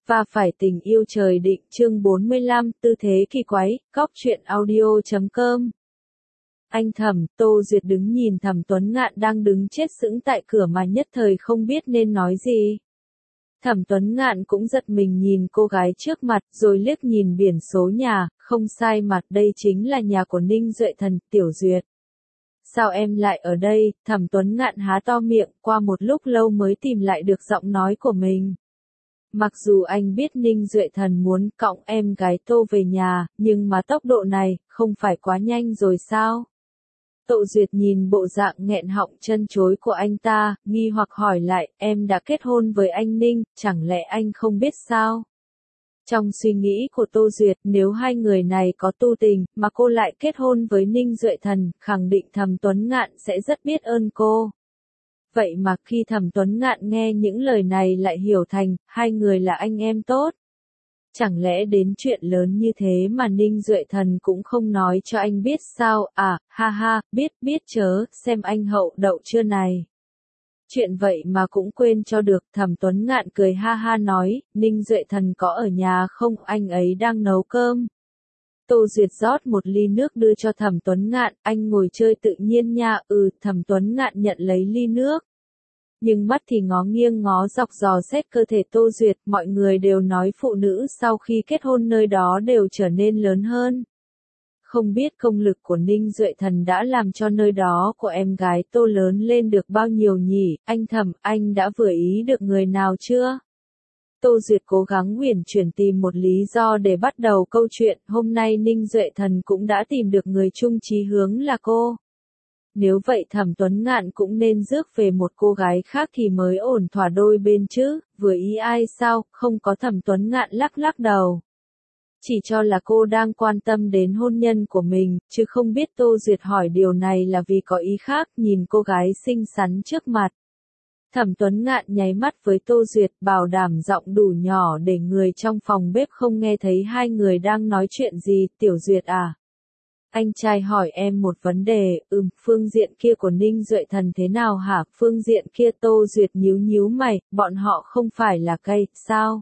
Và phải tình yêu trời định chương 45, tư thế kỳ quái, cóc truyện audio.com. Anh Thẩm, Tô Duyệt đứng nhìn Thẩm Tuấn Ngạn đang đứng chết sững tại cửa mà nhất thời không biết nên nói gì. Thẩm Tuấn Ngạn cũng giật mình nhìn cô gái trước mặt, rồi liếc nhìn biển số nhà, không sai mặt đây chính là nhà của Ninh Duệ Thần, Tiểu Duyệt. Sao em lại ở đây? Thẩm Tuấn Ngạn há to miệng, qua một lúc lâu mới tìm lại được giọng nói của mình. Mặc dù anh biết Ninh Duệ Thần muốn cõng em gái Tô về nhà, nhưng mà tốc độ này, không phải quá nhanh rồi sao? Tô Duyệt nhìn bộ dạng nghẹn họng chân chối của anh ta, nghi hoặc hỏi lại, em đã kết hôn với anh Ninh, chẳng lẽ anh không biết sao? Trong suy nghĩ của Tô Duyệt, nếu hai người này có tu tình, mà cô lại kết hôn với Ninh Duệ Thần, khẳng định Thẩm Tuấn Ngạn sẽ rất biết ơn cô. Vậy mà khi Thẩm Tuấn Ngạn nghe những lời này lại hiểu thành, hai người là anh em tốt. Chẳng lẽ đến chuyện lớn như thế mà Ninh Duệ Thần cũng không nói cho anh biết sao? À, ha ha, biết chớ, xem anh hậu đậu chưa này. Chuyện vậy mà cũng quên cho được. Thẩm Tuấn Ngạn cười ha ha nói, Ninh Duệ Thần có ở nhà không, anh ấy đang nấu cơm. Tô Duyệt rót một ly nước đưa cho Thẩm Tuấn Ngạn, anh ngồi chơi tự nhiên nha. Thẩm Tuấn Ngạn nhận lấy ly nước. Nhưng mắt thì ngó nghiêng ngó dọc dò xét cơ thể Tô Duyệt, mọi người đều nói phụ nữ sau khi kết hôn nơi đó đều trở nên lớn hơn. Không biết công lực của Ninh Duệ Thần đã làm cho nơi đó của em gái Tô lớn lên được bao nhiêu nhỉ? Anh Thẩm, anh đã vừa ý được người nào chưa? Tô Duyệt cố gắng uyển chuyển tìm một lý do để bắt đầu câu chuyện, hôm nay Ninh Duệ Thần cũng đã tìm được người chung chí hướng là cô. Nếu vậy Thẩm Tuấn Ngạn cũng nên rước về một cô gái khác thì mới ổn thỏa đôi bên chứ, vừa ý ai sao? Không có. Thẩm Tuấn Ngạn lắc đầu. Chỉ cho là cô đang quan tâm đến hôn nhân của mình, chứ không biết Tô Duyệt hỏi điều này là vì có ý khác. Nhìn cô gái xinh xắn trước mặt, Thẩm Tuấn Ngạn nháy mắt với Tô Duyệt, bảo đảm giọng đủ nhỏ để người trong phòng bếp không nghe thấy hai người đang nói chuyện gì. Tiểu Duyệt à? Anh trai hỏi em một vấn đề. Phương diện kia của Ninh Duệ Thần thế nào hả? Phương diện kia? Tô Duyệt nhíu mày, bọn họ không phải là cây, sao?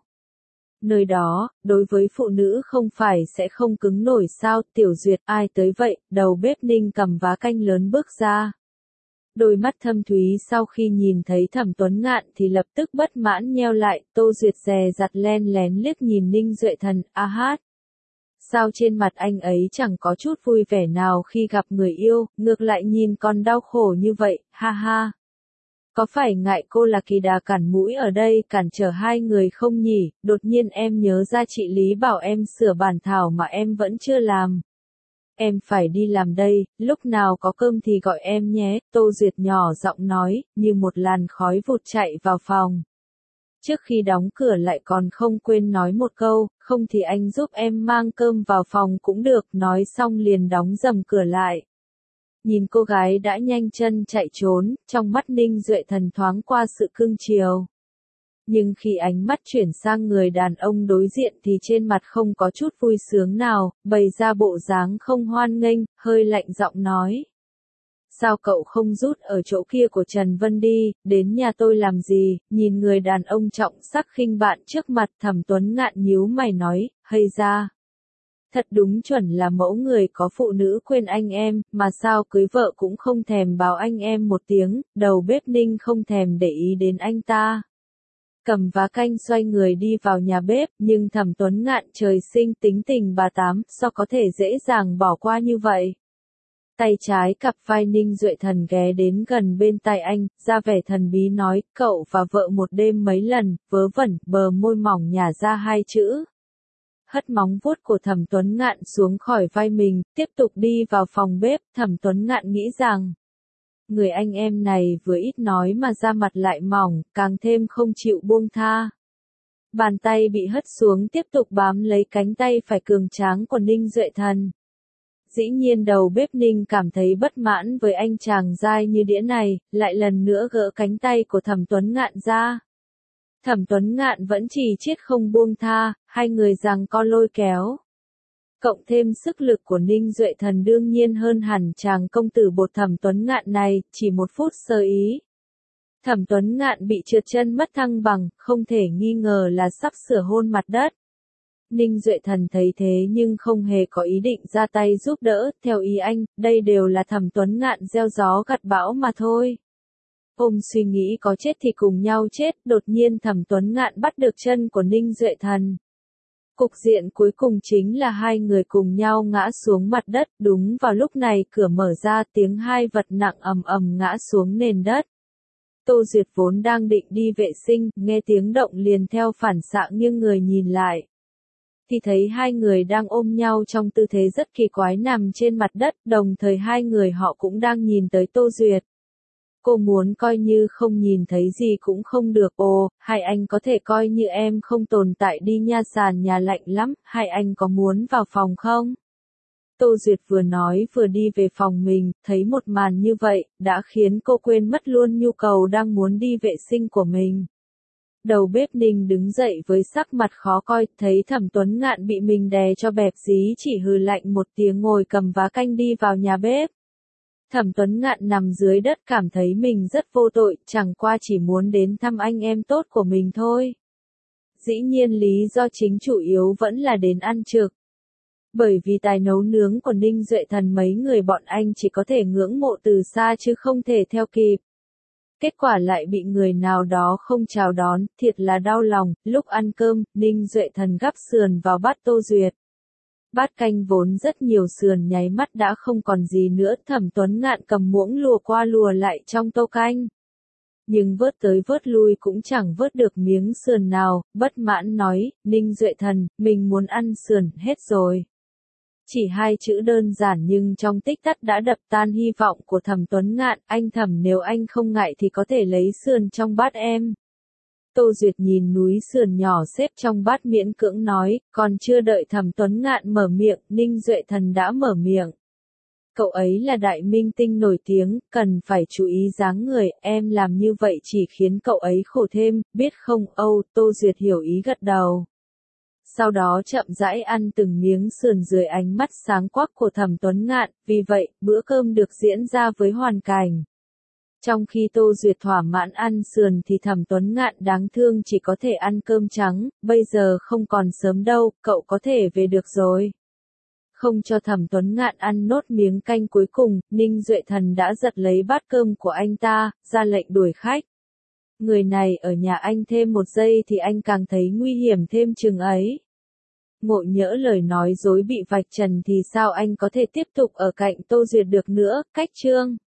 Nơi đó, đối với phụ nữ không phải sẽ không cứng nổi sao? Tiểu Duyệt, ai tới vậy? Đầu bếp Ninh cầm vá canh lớn bước ra. Đôi mắt thâm thúy sau khi nhìn thấy Thẩm Tuấn Ngạn thì lập tức bất mãn nheo lại. Tô Duyệt dè dặt len lén liếc nhìn Ninh Duệ Thần, sao trên mặt anh ấy chẳng có chút vui vẻ nào khi gặp người yêu, ngược lại nhìn còn đau khổ như vậy, ha ha. Có phải ngại cô là kỳ đà cản mũi ở đây cản trở hai người không nhỉ? Đột nhiên em nhớ ra chị Lý bảo em sửa bản thảo mà em vẫn chưa làm. Em phải đi làm đây, lúc nào có cơm thì gọi em nhé. Tô Duyệt nhỏ giọng nói, như một làn khói vụt chạy vào phòng. Trước khi đóng cửa lại còn không quên nói một câu, không thì anh giúp em mang cơm vào phòng cũng được, nói xong liền đóng rầm cửa lại. Nhìn cô gái đã nhanh chân chạy trốn, trong mắt Ninh Duệ Thần thoáng qua sự cưng chiều. Nhưng khi ánh mắt chuyển sang người đàn ông đối diện thì trên mặt không có chút vui sướng nào, bày ra bộ dáng không hoan nghênh, hơi lạnh giọng nói. Sao cậu không rút ở chỗ kia của Trần Vân đi, đến nhà tôi làm gì? Nhìn người đàn ông trọng sắc khinh bạn trước mặt, Thẩm Tuấn Ngạn nhíu mày nói, hay ra. Thật đúng chuẩn là mẫu người có phụ nữ quên anh em, mà sao cưới vợ cũng không thèm báo anh em một tiếng. Đầu bếp Ninh không thèm để ý đến anh ta. Cầm vá canh xoay người đi vào nhà bếp, nhưng Thẩm Tuấn Ngạn trời sinh tính tình bà tám, sao có thể dễ dàng bỏ qua như vậy? Tay trái cặp vai Ninh Duệ Thần ghé đến gần bên tai anh, ra vẻ thần bí nói, cậu và vợ một đêm mấy lần, vớ vẩn, bờ môi mỏng nhả ra hai chữ. Hất móng vuốt của Thẩm Tuấn Ngạn xuống khỏi vai mình, tiếp tục đi vào phòng bếp. Thẩm Tuấn Ngạn nghĩ rằng, người anh em này vừa ít nói mà da mặt lại mỏng, càng thêm không chịu buông tha. Bàn tay bị hất xuống tiếp tục bám lấy cánh tay phải cường tráng của Ninh Duệ Thần. Dĩ nhiên đầu bếp Ninh cảm thấy bất mãn với anh chàng dai như đĩa này, lại lần nữa gỡ cánh tay của Thẩm Tuấn Ngạn ra. Thẩm Tuấn Ngạn vẫn chỉ chiết không buông tha, hai người giằng co lôi kéo. Cộng thêm sức lực của Ninh Duệ Thần đương nhiên hơn hẳn chàng công tử bột Thẩm Tuấn Ngạn này, chỉ một phút sơ ý. Thẩm Tuấn Ngạn bị trượt chân mất thăng bằng, không thể nghi ngờ là sắp sửa hôn mặt đất. Ninh Duệ Thần thấy thế nhưng không hề có ý định ra tay giúp đỡ, theo ý anh, đây đều là Thẩm Tuấn Ngạn gieo gió gặt bão mà thôi. Ôm suy nghĩ có chết thì cùng nhau chết, đột nhiên Thẩm Tuấn Ngạn bắt được chân của Ninh Duệ Thần. Cục diện cuối cùng chính là hai người cùng nhau ngã xuống mặt đất, đúng vào lúc này cửa mở ra, tiếng hai vật nặng ầm ầm ngã xuống nền đất. Tô Duyệt vốn đang định đi vệ sinh, nghe tiếng động liền theo phản xạ nghiêng người nhìn lại. Thì thấy hai người đang ôm nhau trong tư thế rất kỳ quái nằm trên mặt đất, đồng thời hai người họ cũng đang nhìn tới Tô Duyệt. Cô muốn coi như không nhìn thấy gì cũng không được. Ồ, hai anh có thể coi như em không tồn tại đi nha, sàn nhà lạnh lắm, hai anh có muốn vào phòng không? Tô Duyệt vừa nói vừa đi về phòng mình, thấy một màn như vậy, đã khiến cô quên mất luôn nhu cầu đang muốn đi vệ sinh của mình. Đầu bếp Ninh đứng dậy với sắc mặt khó coi, thấy Thẩm Tuấn Ngạn bị mình đè cho bẹp dí chỉ hừ lạnh một tiếng ngồi cầm vá canh đi vào nhà bếp. Thẩm Tuấn Ngạn nằm dưới đất cảm thấy mình rất vô tội, chẳng qua chỉ muốn đến thăm anh em tốt của mình thôi. Dĩ nhiên lý do chính chủ yếu vẫn là đến ăn trực. Bởi vì tài nấu nướng của Ninh Duệ Thần mấy người bọn anh chỉ có thể ngưỡng mộ từ xa chứ không thể theo kịp. Kết quả lại bị người nào đó không chào đón, thiệt là đau lòng. Lúc ăn cơm, Ninh Duệ Thần gắp sườn vào bát Tô Duyệt. Bát canh vốn rất nhiều sườn nháy mắt đã không còn gì nữa, Thẩm Tuấn Ngạn cầm muỗng lùa qua lùa lại trong tô canh. Nhưng vớt tới vớt lui cũng chẳng vớt được miếng sườn nào, bất mãn nói, Ninh Duệ Thần, mình muốn ăn sườn hết rồi. Chỉ hai chữ đơn giản nhưng trong tích tắc đã đập tan hy vọng của Thẩm Tuấn Ngạn, anh Thẩm nếu anh không ngại thì có thể lấy sườn trong bát em. Tô Duyệt nhìn núi sườn nhỏ xếp trong bát miễn cưỡng nói, còn chưa đợi Thẩm Tuấn Ngạn mở miệng, Ninh Duệ Thần đã mở miệng. Cậu ấy là đại minh tinh nổi tiếng, cần phải chú ý dáng người, em làm như vậy chỉ khiến cậu ấy khổ thêm, biết không? Âu, Tô Duyệt hiểu ý gật đầu. Sau đó chậm rãi ăn từng miếng sườn dưới ánh mắt sáng quắc của Thẩm Tuấn Ngạn, vì vậy, bữa cơm được diễn ra với hoàn cảnh. Trong khi Tô Duyệt thỏa mãn ăn sườn thì Thẩm Tuấn Ngạn đáng thương chỉ có thể ăn cơm trắng, bây giờ không còn sớm đâu, cậu có thể về được rồi. Không cho Thẩm Tuấn Ngạn ăn nốt miếng canh cuối cùng, Ninh Duệ Thần đã giật lấy bát cơm của anh ta, ra lệnh đuổi khách. Người này ở nhà anh thêm một giây thì anh càng thấy nguy hiểm thêm chừng ấy. Ngộ nhỡ lời nói dối bị vạch trần thì sao anh có thể tiếp tục ở cạnh Tô Duyệt được nữa, cách chương.